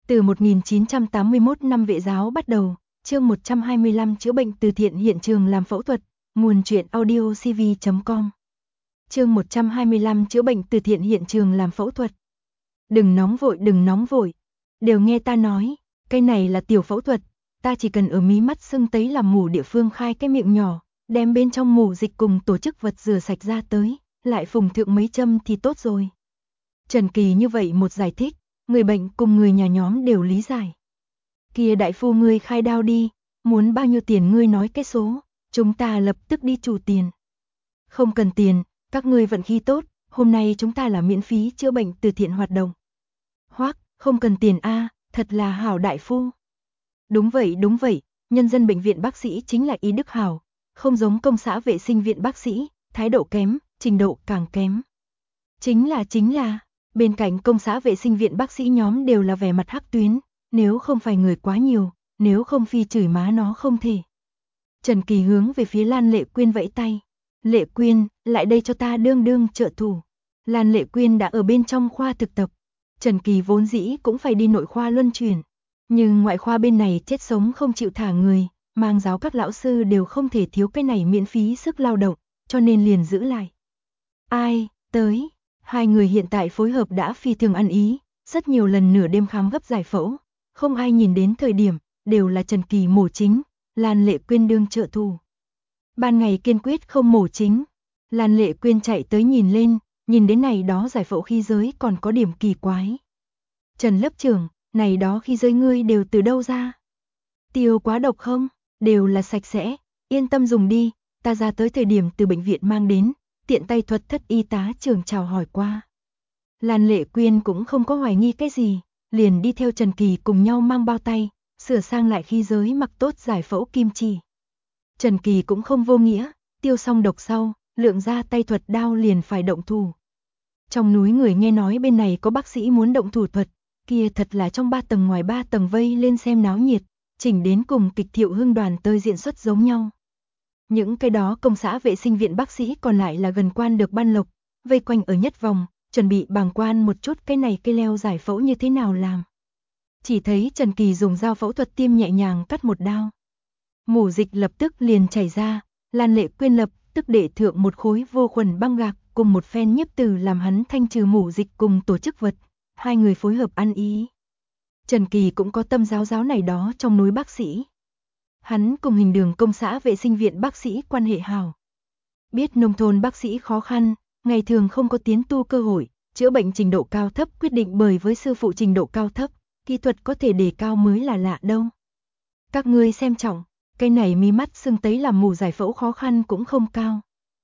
Từ 1981 năm Vệ giáo bắt đầu, chương 125 chữa bệnh từ thiện hiện trường làm phẫu thuật, nguồn truyện audio cv.com. Chương 125 chữa bệnh từ thiện hiện trường làm phẫu thuật. Đừng nóng vội, đều nghe ta nói, cái này là tiểu phẫu thuật, ta chỉ cần ở mí mắt sưng tấy làm mủ địa phương khai cái miệng nhỏ, đem bên trong mủ dịch cùng tổ chức vật rửa sạch ra tới, lại phùng thượng mấy châm thì tốt rồi. Trần Kỳ như vậy một giải thích, người bệnh cùng người nhà nhóm đều lý giải. Kia đại phu ngươi khai đao đi, muốn bao nhiêu tiền ngươi nói cái số, chúng ta lập tức đi chủ tiền. Không cần tiền, các ngươi vận khí tốt, hôm nay chúng ta là miễn phí chữa bệnh từ thiện hoạt động. Hoắc, không cần tiền a, thật là hảo đại phu. Đúng vậy, nhân dân bệnh viện bác sĩ chính là ý đức hảo, không giống công xã vệ sinh viện bác sĩ, thái độ kém, trình độ càng kém. Chính là, bên cạnh công xã vệ sinh viện bác sĩ nhóm đều là vẻ mặt hắc tuyến, nếu không phải người quá nhiều, nếu không phi chửi má nó không thể. Trần Kỳ hướng về phía Lan Lệ Quyên vẫy tay. Lệ Quyên, lại đây cho ta đương trợ thủ. Lan Lệ Quyên đã ở bên trong khoa thực tập. Trần Kỳ vốn dĩ cũng phải đi nội khoa luân chuyển. Nhưng ngoại khoa bên này chết sống không chịu thả người, mang giáo các lão sư đều không thể thiếu cái này miễn phí sức lao động, cho nên liền giữ lại. Ai, tới. Hai người hiện tại phối hợp đã phi thường ăn ý, rất nhiều lần nửa đêm khám gấp giải phẫu, không ai nhìn đến thời điểm, đều là Trần Kỳ mổ chính, Lan Lệ Quyên đương trợ thủ. Ban ngày kiên quyết không mổ chính, Lan Lệ Quyên chạy tới nhìn lên, nhìn đến này đó giải phẫu khí giới còn có điểm kỳ quái. Trần lớp trưởng, này đó khí giới ngươi đều từ đâu ra? Tiêu quá độc không? Đều là sạch sẽ, yên tâm dùng đi, ta ra tới thời điểm từ bệnh viện mang đến. Tiện tay thuật thất y tá trưởng chào hỏi qua. Lan Lệ Quyên cũng không có hoài nghi cái gì, liền đi theo Trần Kỳ cùng nhau mang bao tay, sửa sang lại khí giới mặc tốt giải phẫu kim chỉ. Trần Kỳ cũng không vô nghĩa, tiêu xong độc sau, lượng ra tay thuật đao liền phải động thủ. Trong núi người nghe nói bên này có bác sĩ muốn động thủ thuật, kia thật là trong 3 tầng ngoài 3 tầng vây lên xem náo nhiệt, chỉnh đến cùng kịch Thiệu Hưng đoàn tơi diễn xuất giống nhau. Những cái đó công xã vệ sinh viện bác sĩ còn lại là gần quan được ban lộc, vây quanh ở nhất vòng, chuẩn bị bàng quan một chút cái này cây leo giải phẫu như thế nào làm. Chỉ thấy Trần Kỳ dùng dao phẫu thuật tiêm nhẹ nhàng cắt một đao. Mủ dịch lập tức liền chảy ra, Lan Lệ Quyên lập tức để thượng một khối vô khuẩn băng gạc cùng một phen nhiếp từ làm hắn thanh trừ mủ dịch cùng tổ chức vật, hai người phối hợp ăn ý. Trần Kỳ cũng có tâm giáo này đó trong núi bác sĩ. Hắn cùng hình đường công xã vệ sinh viện bác sĩ quan hệ hảo. Biết nông thôn bác sĩ khó khăn, ngày thường không có tiến tu cơ hội, chữa bệnh trình độ cao thấp quyết định bởi với sư phụ trình độ cao thấp, kỹ thuật có thể đề cao mới là lạ đâu. Các ngươi xem trọng, cái này mí mắt sưng tấy làm mù giải phẫu khó khăn cũng không cao.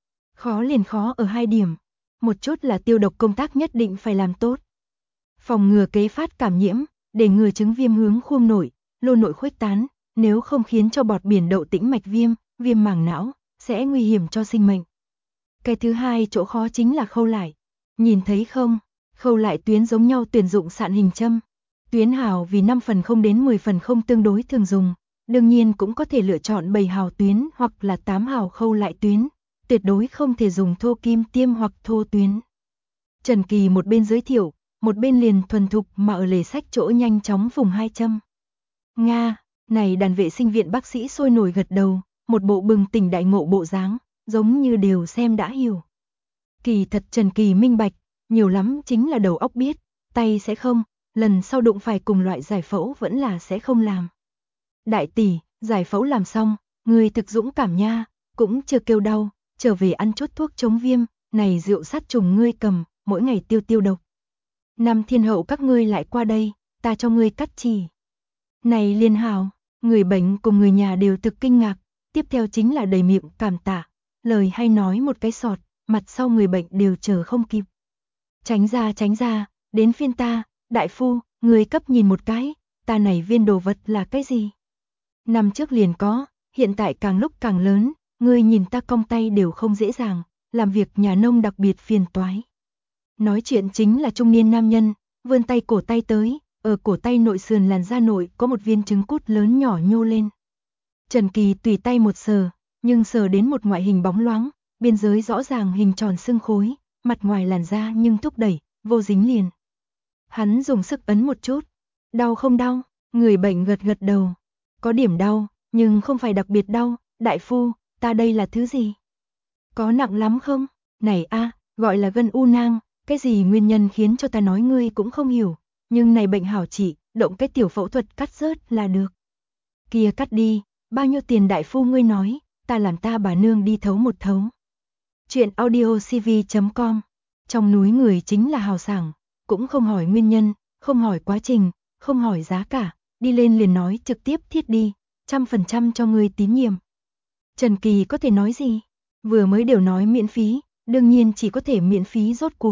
Khó liền khó ở hai điểm, một chút là tiêu độc công tác nhất định phải làm tốt. Phòng ngừa kế phát cảm nhiễm, để ngừa chứng viêm hướng khuôn nội, lô nội khuếch tán. Nếu không khiến cho bọt biển đậu tĩnh mạch viêm, viêm màng não, sẽ nguy hiểm cho sinh mệnh. Cái thứ hai chỗ khó chính là khâu lại. Nhìn thấy không, khâu lại tuyến giống nhau tuyển dụng sạn hình châm. Tuyến hào vì 5 phần không đến 10 phần không tương đối thường dùng. Đương nhiên cũng có thể lựa chọn 7 hào tuyến hoặc là 8 hào khâu lại tuyến. Tuyệt đối không thể dùng thô kim tiêm hoặc thô tuyến. Trần Kỳ một bên giới thiệu, một bên liền thuần thục mà ở lề sách chỗ nhanh chóng vùng 2 châm. Nga! Này đàn vệ sinh viện bác sĩ sôi nổi gật đầu, một bộ bừng tỉnh đại ngộ bộ dáng, giống như đều xem đã hiểu. Kỳ thật Trần Kỳ minh bạch, nhiều lắm chính là đầu óc biết, tay sẽ không, lần sau đụng phải cùng loại giải phẫu vẫn là sẽ không làm. Đại tỷ, giải phẫu làm xong, người thực dũng cảm nha, cũng chưa kêu đau, trở về ăn chút thuốc chống viêm, này rượu sát trùng ngươi cầm, mỗi ngày tiêu độc. Năm thiên hậu các ngươi lại qua đây, ta cho ngươi cắt chỉ. Này liên hào. Người bệnh cùng người nhà đều thực kinh ngạc, tiếp theo chính là đầy miệng cảm tạ, lời hay nói một cái sọt, mặt sau người bệnh đều chờ không kịp. Tránh ra, đến phiên ta, đại phu, người cấp nhìn một cái, ta này viên đồ vật là cái gì? Năm trước liền có, hiện tại càng lúc càng lớn, người nhìn ta cong tay đều không dễ dàng, làm việc nhà nông đặc biệt phiền toái. Nói chuyện chính là trung niên nam nhân, vươn tay cổ tay tới. Ở cổ tay nội sườn làn da nội có một viên trứng cút lớn nhỏ nhô lên. Trần Kỳ tùy tay một sờ, nhưng sờ đến một ngoại hình bóng loáng, biên giới rõ ràng hình tròn xương khối, mặt ngoài làn da nhưng thúc đẩy, vô dính liền. Hắn dùng sức ấn một chút, Đau không đau? Người bệnh gật gật đầu. Có điểm đau, nhưng không phải đặc biệt đau. Đại phu, ta đây là thứ gì? Có nặng lắm không? Này a, gọi là gân u nang, cái gì nguyên nhân khiến cho ta nói ngươi cũng không hiểu. Nhưng này bệnh hảo trị, động cái tiểu phẫu thuật cắt rớt là được. Kia cắt đi, bao nhiêu tiền đại phu ngươi nói, ta làm ta bà nương đi thấu một thấu. Chuyện audiocv.com. Trong núi người chính là hào sảng, cũng không hỏi nguyên nhân, không hỏi quá trình, không hỏi giá cả, đi lên liền nói trực tiếp thiết đi, 100% cho ngươi tín nhiệm. Trần Kỳ có thể nói gì? Vừa mới đều nói miễn phí, đương nhiên chỉ có thể miễn phí rốt cuộc.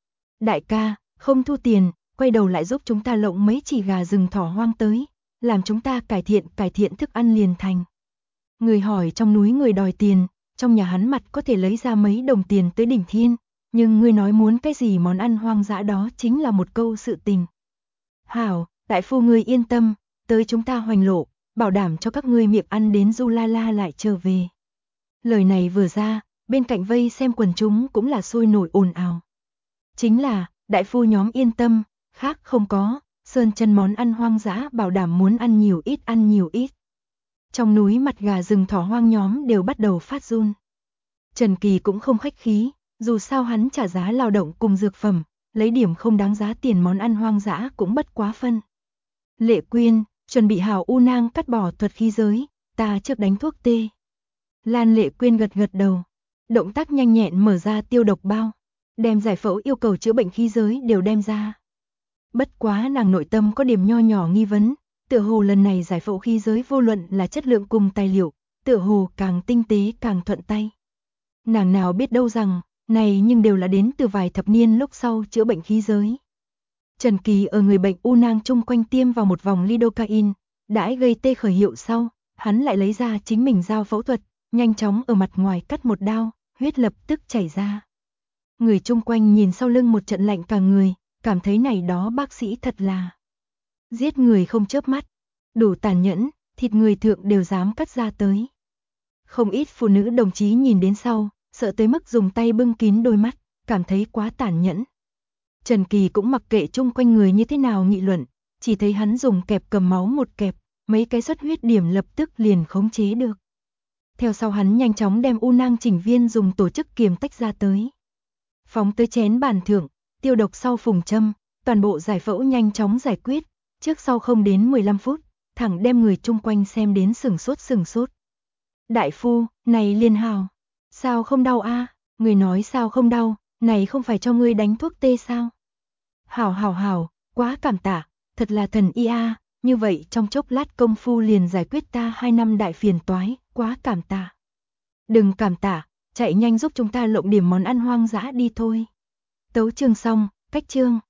Đại ca, không thu tiền, quay đầu lại giúp chúng ta lộng mấy chỉ gà rừng thỏ hoang tới, làm chúng ta cải thiện thức ăn liền thành. Người hỏi trong núi người đòi tiền, trong nhà hắn mặt có thể lấy ra mấy đồng tiền tới đỉnh thiên, nhưng ngươi nói muốn cái gì món ăn hoang dã đó chính là một câu sự tình. Hảo, đại phu ngươi yên tâm, tới chúng ta Hoành Lộ, bảo đảm cho các ngươi miệng ăn đến du la la lại trở về. Lời này vừa ra, bên cạnh vây xem quần chúng cũng là sôi nổi ồn ào. Chính là, đại phu nhóm yên tâm, khác không có, sơn chân món ăn hoang dã bảo đảm muốn ăn nhiều ít. Trong núi mặt gà rừng thỏ hoang nhóm đều bắt đầu phát run. Trần Kỳ cũng không khách khí, dù sao hắn trả giá lao động cùng dược phẩm, lấy điểm không đáng giá tiền món ăn hoang dã cũng bất quá phân. Lệ Quyên, chuẩn bị hảo u nang cắt bỏ thuật khí giới, ta trước đánh thuốc tê. Lan Lệ Quyên gật gật đầu, động tác nhanh nhẹn mở ra tiêu độc bao, đem giải phẫu yêu cầu chữa bệnh khí giới đều đem ra. Bất quá nàng nội tâm có điểm nho nhỏ nghi vấn, tựa hồ lần này giải phẫu khí giới vô luận là chất lượng cùng tài liệu, tựa hồ càng tinh tế càng thuận tay. Nàng nào biết đâu rằng, này nhưng đều là đến từ vài thập niên lúc sau chữa bệnh khí giới. Trần Kỳ ở người bệnh u nang chung quanh tiêm vào một vòng lidocaine, đãi gây tê khởi hiệu sau, hắn lại lấy ra chính mình dao phẫu thuật, nhanh chóng ở mặt ngoài cắt một đao, huyết lập tức chảy ra. Người chung quanh nhìn sau lưng một trận lạnh cả người, cảm thấy này đó bác sĩ thật là giết người không chớp mắt, đủ tàn nhẫn, thịt người thượng đều dám cắt ra tới. Không ít phụ nữ đồng chí nhìn đến sau, sợ tới mức dùng tay bưng kín đôi mắt, cảm thấy quá tàn nhẫn. Trần Kỳ cũng mặc kệ chung quanh người như thế nào nghị luận, chỉ thấy hắn dùng kẹp cầm máu một kẹp, mấy cái xuất huyết điểm lập tức liền khống chế được. Theo sau hắn nhanh chóng đem u nang chỉnh viên dùng tổ chức kiềm tách ra tới. Phóng tới chén bàn thượng, tiêu độc sau phùng châm, toàn bộ giải phẫu nhanh chóng giải quyết, trước sau không đến 15 phút, thẳng đem người chung quanh xem đến sửng sốt. Đại phu, này liên hào, sao không đau a? Người nói sao không đau, này không phải cho ngươi đánh thuốc tê sao? Hảo, quá cảm tạ, thật là thần y a, như vậy trong chốc lát công phu liền giải quyết ta 2 năm đại phiền toái, quá cảm tạ. Đừng cảm tạ, chạy nhanh giúp chúng ta lộng điểm món ăn hoang dã đi thôi. Tấu chương xong, cách chương.